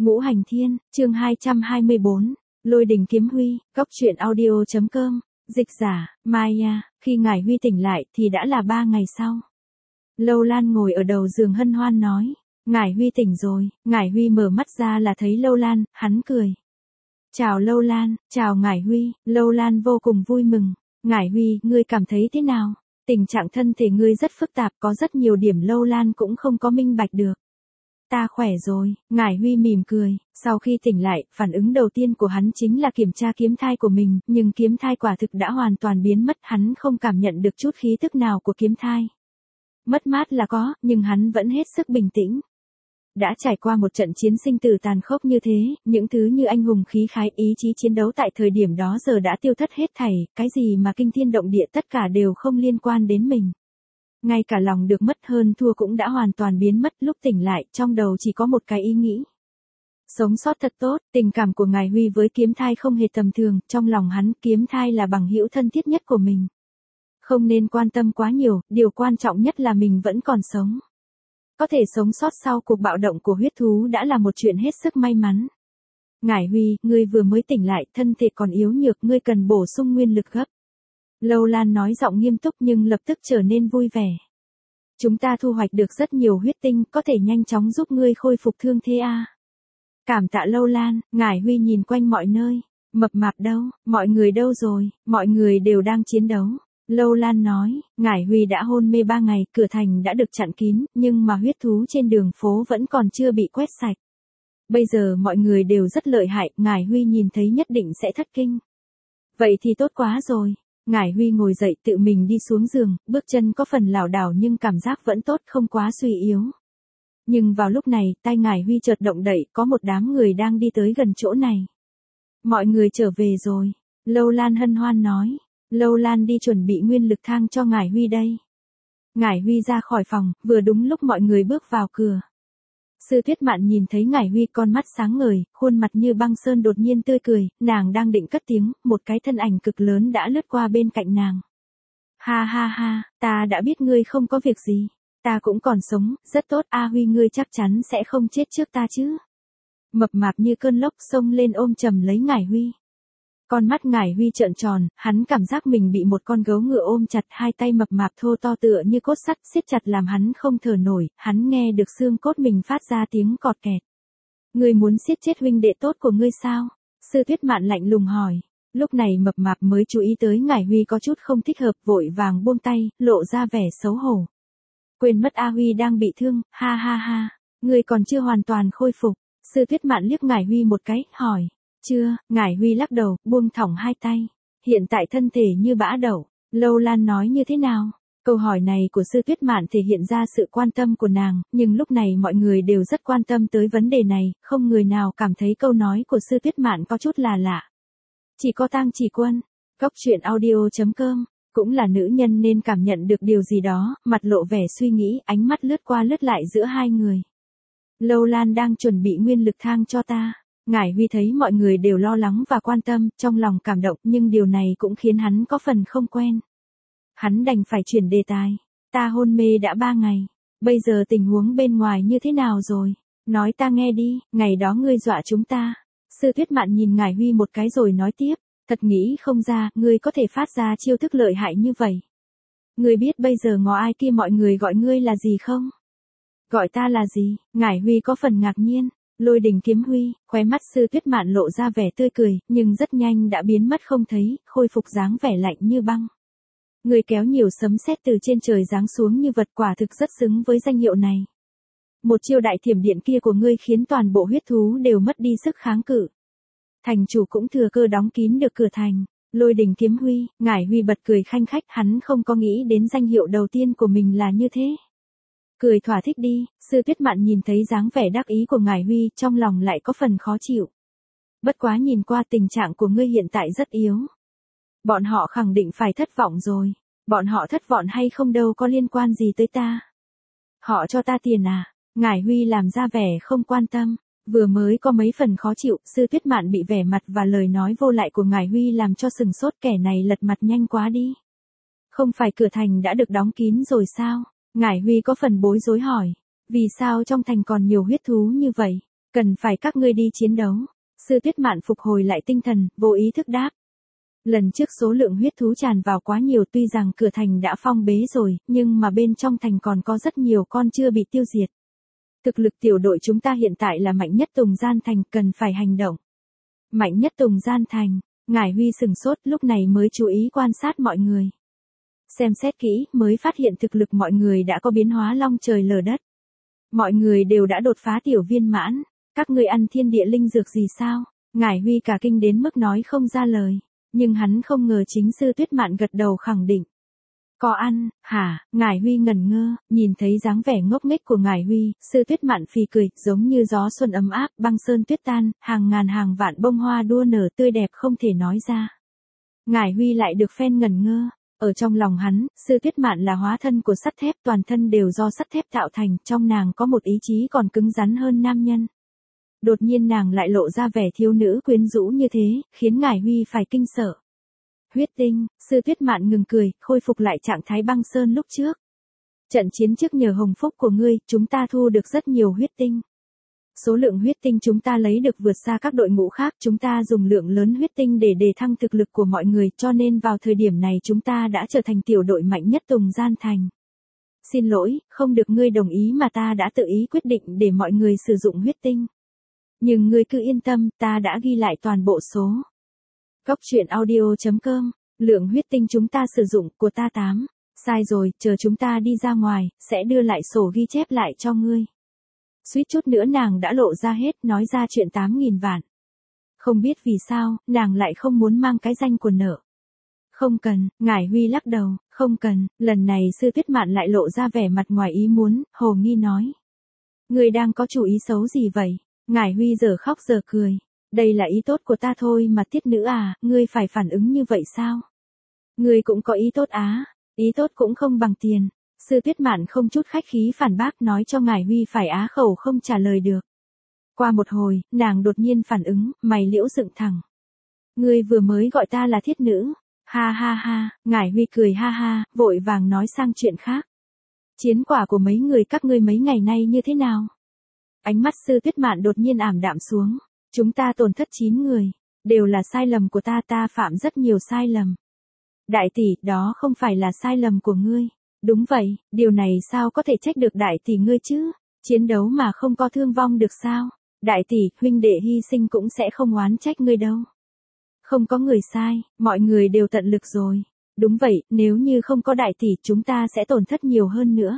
Ngũ Hành Thiên, chương 224, Lôi Đình Kiếm Huy, Góc truyện audio.com, dịch giả, Maya, khi Ngải Huy tỉnh lại thì đã là 3 ngày sau. Lâu Lan ngồi ở đầu giường hân hoan nói, Ngải Huy tỉnh rồi. Ngải Huy mở mắt ra là thấy Lâu Lan, hắn cười. Chào Lâu Lan, chào Ngải Huy. Lâu Lan vô cùng vui mừng. Ngải Huy, ngươi cảm thấy thế nào? Tình trạng thân thể ngươi rất phức tạp, có rất nhiều điểm Lâu Lan cũng không có minh bạch được. Ta khỏe rồi. Ngải Huy mỉm cười. Sau khi tỉnh lại, phản ứng đầu tiên của hắn chính là kiểm tra kiếm thai của mình, nhưng kiếm thai quả thực đã hoàn toàn biến mất, hắn không cảm nhận được chút khí tức nào của kiếm thai. Mất mát là có, nhưng hắn vẫn hết sức bình tĩnh. Đã trải qua một trận chiến sinh tử tàn khốc như thế, những thứ như anh hùng khí khái, ý chí chiến đấu tại thời điểm đó giờ đã tiêu thất hết thảy, cái gì mà kinh thiên động địa tất cả đều không liên quan đến mình. Ngay cả lòng được mất hơn thua cũng đã hoàn toàn biến mất, lúc tỉnh lại, trong đầu chỉ có một cái ý nghĩ. Sống sót thật tốt. Tình cảm của Ngải Huy với kiếm thai không hề tầm thường, trong lòng hắn, kiếm thai là bằng hữu thân thiết nhất của mình. Không nên quan tâm quá nhiều, điều quan trọng nhất là mình vẫn còn sống. Có thể sống sót sau cuộc bạo động của huyết thú đã là một chuyện hết sức may mắn. Ngải Huy, ngươi vừa mới tỉnh lại, thân thể còn yếu nhược, ngươi cần bổ sung nguyên lực gấp. Lâu Lan nói giọng nghiêm túc nhưng lập tức trở nên vui vẻ. Chúng ta thu hoạch được rất nhiều huyết tinh, có thể nhanh chóng giúp ngươi khôi phục thương thế a. Cảm tạ Lâu Lan. Ngải Huy nhìn quanh mọi nơi. Mập Mạp đâu, mọi người đâu rồi? Mọi người đều đang chiến đấu. Lâu Lan nói, Ngải Huy đã hôn mê 3 ngày, cửa thành đã được chặn kín, nhưng mà huyết thú trên đường phố vẫn còn chưa bị quét sạch. Bây giờ mọi người đều rất lợi hại, Ngải Huy nhìn thấy nhất định sẽ thất kinh. Vậy thì tốt quá rồi. Ngải Huy ngồi dậy tự mình đi xuống giường, bước chân có phần lảo đảo nhưng cảm giác vẫn tốt, không quá suy yếu. Nhưng vào lúc này, tai Ngải Huy chợt động đậy, có một đám người đang đi tới gần chỗ này. Mọi người trở về rồi. Lâu Lan hân hoan nói. Lâu Lan đi chuẩn bị nguyên lực thang cho Ngải Huy đây. Ngải Huy ra khỏi phòng, vừa đúng lúc mọi người bước vào cửa. Sư Tuyết Mạn nhìn thấy Ngải Huy, con mắt sáng ngời, khuôn mặt như băng sơn đột nhiên tươi cười, nàng đang định cất tiếng, một cái thân ảnh cực lớn đã lướt qua bên cạnh nàng. Ha ha ha, ta đã biết ngươi không có việc gì. Ta cũng còn sống, rất tốt, A Huy ngươi chắc chắn sẽ không chết trước ta chứ. Mập Mạp như cơn lốc xông lên ôm chầm lấy Ngải Huy. Con mắt Ngải Huy trợn tròn, hắn cảm giác mình bị một con gấu ngựa ôm chặt, hai tay mập mạp thô to tựa như cốt sắt siết chặt làm hắn không thở nổi, hắn nghe được xương cốt mình phát ra tiếng cọt kẹt. Ngươi muốn siết chết huynh đệ tốt của ngươi sao? Sư Tuyết Mạn lạnh lùng hỏi. Lúc này mập mạp mới chú ý tới Ngải Huy có chút không thích hợp, vội vàng buông tay, lộ ra vẻ xấu hổ. Quên mất A Huy đang bị thương, ha ha ha, ngươi còn chưa hoàn toàn khôi phục. Sư Tuyết Mạn liếc Ngải Huy một cái, hỏi. Chưa. Ngải Huy lắc đầu, buông thõng hai tay. Hiện tại thân thể như bã đậu. Lâu Lan nói như thế nào? Câu hỏi này của Sư Tuyết Mạn thể hiện ra sự quan tâm của nàng, nhưng lúc này mọi người đều rất quan tâm tới vấn đề này, không người nào cảm thấy câu nói của Sư Tuyết Mạn có chút là lạ. Chỉ có Tang Chỉ Quân, Góc truyện audio.com, cũng là nữ nhân nên cảm nhận được điều gì đó, mặt lộ vẻ suy nghĩ, ánh mắt lướt qua lướt lại giữa hai người. Lâu Lan đang chuẩn bị nguyên lực thang cho ta. Ngải Huy thấy mọi người đều lo lắng và quan tâm, trong lòng cảm động, nhưng điều này cũng khiến hắn có phần không quen. Hắn đành phải chuyển đề tài. Ta hôn mê đã 3 ngày. Bây giờ tình huống bên ngoài như thế nào rồi? Nói ta nghe đi, ngày đó ngươi dọa chúng ta. Sư Tuyết Mạn nhìn Ngải Huy một cái rồi nói tiếp. Thật nghĩ không ra, ngươi có thể phát ra chiêu thức lợi hại như vậy. Ngươi biết bây giờ ngó ai kia mọi người gọi ngươi là gì không? Gọi ta là gì? Ngải Huy có phần ngạc nhiên. Lôi Đình Kiếm Huy. Khóe mắt Sư Tuyết Mạn lộ ra vẻ tươi cười, nhưng rất nhanh đã biến mất không thấy, khôi phục dáng vẻ lạnh như băng. Người kéo nhiều sấm sét từ trên trời giáng xuống như vật, quả thực rất xứng với danh hiệu này. Một chiêu đại thiểm điện kia của ngươi khiến toàn bộ huyết thú đều mất đi sức kháng cự. Thành chủ cũng thừa cơ đóng kín được cửa thành. Lôi Đình Kiếm Huy. Ngải Huy bật cười khanh khách, hắn không có nghĩ đến danh hiệu đầu tiên của mình là như thế. Cười thỏa thích đi. Sư Tuyết Mạn nhìn thấy dáng vẻ đắc ý của Ngải Huy, trong lòng lại có phần khó chịu. Bất quá nhìn qua tình trạng của ngươi hiện tại rất yếu. Bọn họ khẳng định phải thất vọng rồi. Bọn họ thất vọng hay không đâu có liên quan gì tới ta. Họ cho ta tiền à? Ngải Huy làm ra vẻ không quan tâm. Vừa mới có mấy phần khó chịu, Sư Tuyết Mạn bị vẻ mặt và lời nói vô lại của Ngải Huy làm cho sừng sốt, kẻ này lật mặt nhanh quá đi. Không phải cửa thành đã được đóng kín rồi sao? Ngải Huy có phần bối rối hỏi. Vì sao trong thành còn nhiều huyết thú như vậy? Cần phải các ngươi đi chiến đấu. Sư Tuyết Mạn phục hồi lại tinh thần, vô ý thức đáp. Lần trước số lượng huyết thú tràn vào quá nhiều, tuy rằng cửa thành đã phong bế rồi, nhưng mà bên trong thành còn có rất nhiều con chưa bị tiêu diệt. Thực lực tiểu đội chúng ta hiện tại là mạnh nhất Tùng Gian Thành, cần phải hành động. Mạnh nhất Tùng Gian Thành, Ngải Huy sừng sốt, lúc này mới chú ý quan sát mọi người. Xem xét kỹ, mới phát hiện thực lực mọi người đã có biến hóa long trời lở đất. Mọi người đều đã đột phá tiểu viên mãn. Các ngươi ăn thiên địa linh dược gì sao? Ngải Huy cả kinh đến mức nói không ra lời. Nhưng hắn không ngờ chính Sư Tuyết Mạn gật đầu khẳng định. Có ăn, hả? Ngải Huy ngẩn ngơ, nhìn thấy dáng vẻ ngốc nghếch của Ngải Huy, Sư Tuyết Mạn phì cười, giống như gió xuân ấm áp, băng sơn tuyết tan, hàng ngàn hàng vạn bông hoa đua nở tươi đẹp không thể nói ra. Ngải Huy lại được phen ngẩn ngơ. Ở trong lòng hắn, Sư Tuyết Mạn là hóa thân của sắt thép, toàn thân đều do sắt thép tạo thành, trong nàng có một ý chí còn cứng rắn hơn nam nhân. Đột nhiên nàng lại lộ ra vẻ thiếu nữ quyến rũ như thế, khiến Ngải Huy phải kinh sợ. Huyết tinh, Sư Tuyết Mạn ngừng cười, khôi phục lại trạng thái băng sơn lúc trước. Trận chiến trước nhờ hồng phúc của ngươi, chúng ta thu được rất nhiều huyết tinh. Số lượng huyết tinh chúng ta lấy được vượt xa các đội ngũ khác, chúng ta dùng lượng lớn huyết tinh để đề thăng thực lực của mọi người, cho nên vào thời điểm này chúng ta đã trở thành tiểu đội mạnh nhất Tùng Gian Thành. Xin lỗi, không được ngươi đồng ý mà ta đã tự ý quyết định để mọi người sử dụng huyết tinh. Nhưng ngươi cứ yên tâm, ta đã ghi lại toàn bộ số. Góc truyện audio.com, lượng huyết tinh chúng ta sử dụng của ta 8. Sai rồi, chờ chúng ta đi ra ngoài, sẽ đưa lại sổ ghi chép lại cho ngươi. Suýt chút nữa nàng đã lộ ra hết, nói ra chuyện 8.000 vạn. Không biết vì sao, nàng lại không muốn mang cái danh của nợ. Không cần, Ngải Huy lắc đầu, không cần, lần này Sư Tuyết Mạn lại lộ ra vẻ mặt ngoài ý muốn, hồ nghi nói. Ngươi đang có chủ ý xấu gì vậy? Ngải Huy giờ khóc giờ cười. Đây là ý tốt của ta thôi mà Tiết nữ à, ngươi phải phản ứng như vậy sao? Ngươi cũng có ý tốt á, ý tốt cũng không bằng tiền. Sư Tuyết Mạn không chút khách khí phản bác, nói cho Ngải Huy phải á khẩu không trả lời được. Qua một hồi, nàng đột nhiên phản ứng, mày liễu dựng thẳng. Ngươi vừa mới gọi ta là Thiết nữ. Ha ha ha, Ngải Huy cười ha ha, vội vàng nói sang chuyện khác. Chiến quả của mấy người các ngươi mấy ngày nay như thế nào? Ánh mắt Sư Tuyết Mạn đột nhiên ảm đạm xuống. Chúng ta tổn thất 9 người. Đều là sai lầm của ta phạm rất nhiều sai lầm. Đại tỷ, đó không phải là sai lầm của ngươi. Đúng vậy, điều này sao có thể trách được đại tỷ ngươi chứ? Chiến đấu mà không có thương vong được sao? Đại tỷ, huynh đệ hy sinh cũng sẽ không oán trách ngươi đâu. Không có người sai, mọi người đều tận lực rồi. Đúng vậy, nếu như không có đại tỷ chúng ta sẽ tổn thất nhiều hơn nữa.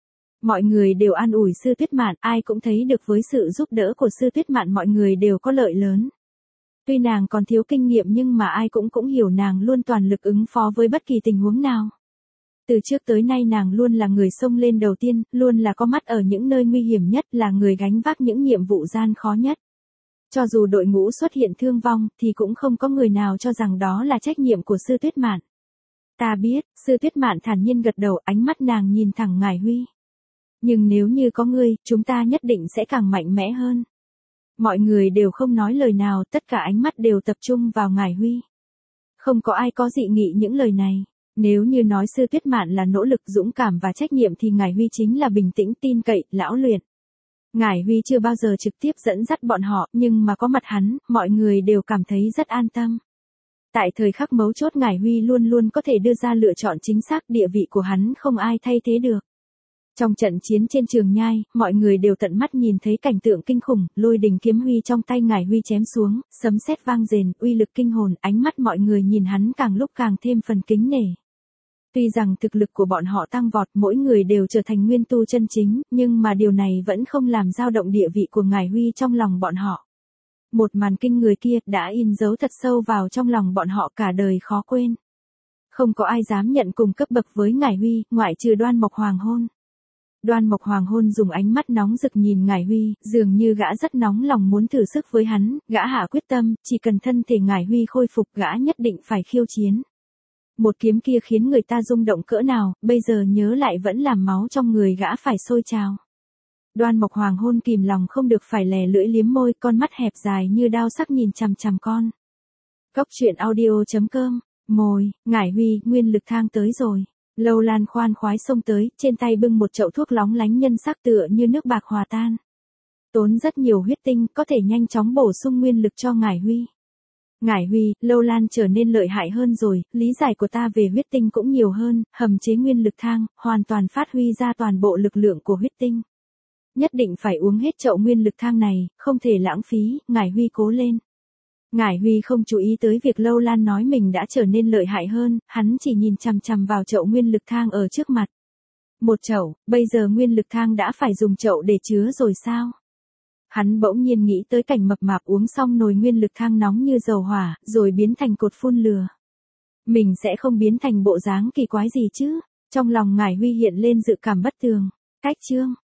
Mọi người đều an ủi Sư Tuyết Mạn, ai cũng thấy được với sự giúp đỡ của Sư Tuyết Mạn mọi người đều có lợi lớn. Tuy nàng còn thiếu kinh nghiệm nhưng mà ai cũng hiểu nàng luôn toàn lực ứng phó với bất kỳ tình huống nào. Từ trước tới nay nàng luôn là người xông lên đầu tiên, luôn là có mắt ở những nơi nguy hiểm nhất, là người gánh vác những nhiệm vụ gian khó nhất. Cho dù đội ngũ xuất hiện thương vong, thì cũng không có người nào cho rằng đó là trách nhiệm của Sư Tuyết Mạn. Ta biết, Sư Tuyết Mạn thản nhiên gật đầu, ánh mắt nàng nhìn thẳng Ngải Huy. Nhưng nếu như có ngươi, chúng ta nhất định sẽ càng mạnh mẽ hơn. Mọi người đều không nói lời nào, tất cả ánh mắt đều tập trung vào Ngải Huy. Không có ai có dị nghị những lời này. Nếu như nói Sư Tuyết Mạn là nỗ lực, dũng cảm và trách nhiệm thì Ngải Huy chính là bình tĩnh, tin cậy, lão luyện. Ngải Huy chưa bao giờ trực tiếp dẫn dắt bọn họ, nhưng mà có mặt hắn, mọi người đều cảm thấy rất an tâm. Tại thời khắc mấu chốt Ngải Huy luôn luôn có thể đưa ra lựa chọn chính xác, địa vị của hắn không ai thay thế được. Trong trận chiến trên Trường Nhai, mọi người đều tận mắt nhìn thấy cảnh tượng kinh khủng, lôi đình kiếm huy trong tay Ngải Huy chém xuống, sấm sét vang rền, uy lực kinh hồn, ánh mắt mọi người nhìn hắn càng lúc càng thêm phần kính nể. Tuy rằng thực lực của bọn họ tăng vọt, mỗi người đều trở thành nguyên tu chân chính, nhưng mà điều này vẫn không làm dao động địa vị của Ngải Huy trong lòng bọn họ. Một màn kinh người kia đã in dấu thật sâu vào trong lòng bọn họ cả đời khó quên. Không có ai dám nhận cùng cấp bậc với Ngải Huy, ngoại trừ Đoan Mộc Hoàng Hôn. Đoan Mộc Hoàng Hôn dùng ánh mắt nóng rực nhìn Ngải Huy, dường như gã rất nóng lòng muốn thử sức với hắn, gã hạ quyết tâm, chỉ cần thân thể Ngải Huy khôi phục gã nhất định phải khiêu chiến. Một kiếm kia khiến người ta rung động cỡ nào, bây giờ nhớ lại vẫn làm máu trong người gã phải sôi trào. Đoan Mộc Hoàng Hôn kìm lòng không được phải lè lưỡi liếm môi, con mắt hẹp dài như đao sắc nhìn chằm chằm con. Góc truyện audio.com, mồi, Ngải Huy, nguyên lực thang tới rồi. Lâu Lan khoan khoái xông tới, trên tay bưng một chậu thuốc lóng lánh nhân sắc tựa như nước bạc hòa tan. Tốn rất nhiều huyết tinh, có thể nhanh chóng bổ sung nguyên lực cho Ngải Huy. Ngải Huy, Lâu Lan trở nên lợi hại hơn rồi, lý giải của ta về huyết tinh cũng nhiều hơn, hầm chế nguyên lực thang, hoàn toàn phát huy ra toàn bộ lực lượng của huyết tinh. Nhất định phải uống hết chậu nguyên lực thang này, không thể lãng phí, Ngải Huy cố lên. Ngải Huy không chú ý tới việc Lâu Lan nói mình đã trở nên lợi hại hơn, hắn chỉ nhìn chằm chằm vào chậu nguyên lực thang ở trước mặt. Một chậu, bây giờ nguyên lực thang đã phải dùng chậu để chứa rồi sao? Hắn bỗng nhiên nghĩ tới cảnh mập mạp uống xong nồi nguyên lực thang nóng như dầu hỏa, rồi biến thành cột phun lửa. Mình sẽ không biến thành bộ dáng kỳ quái gì chứ? Trong lòng Ngải Huy hiện lên dự cảm bất tường. Cách chương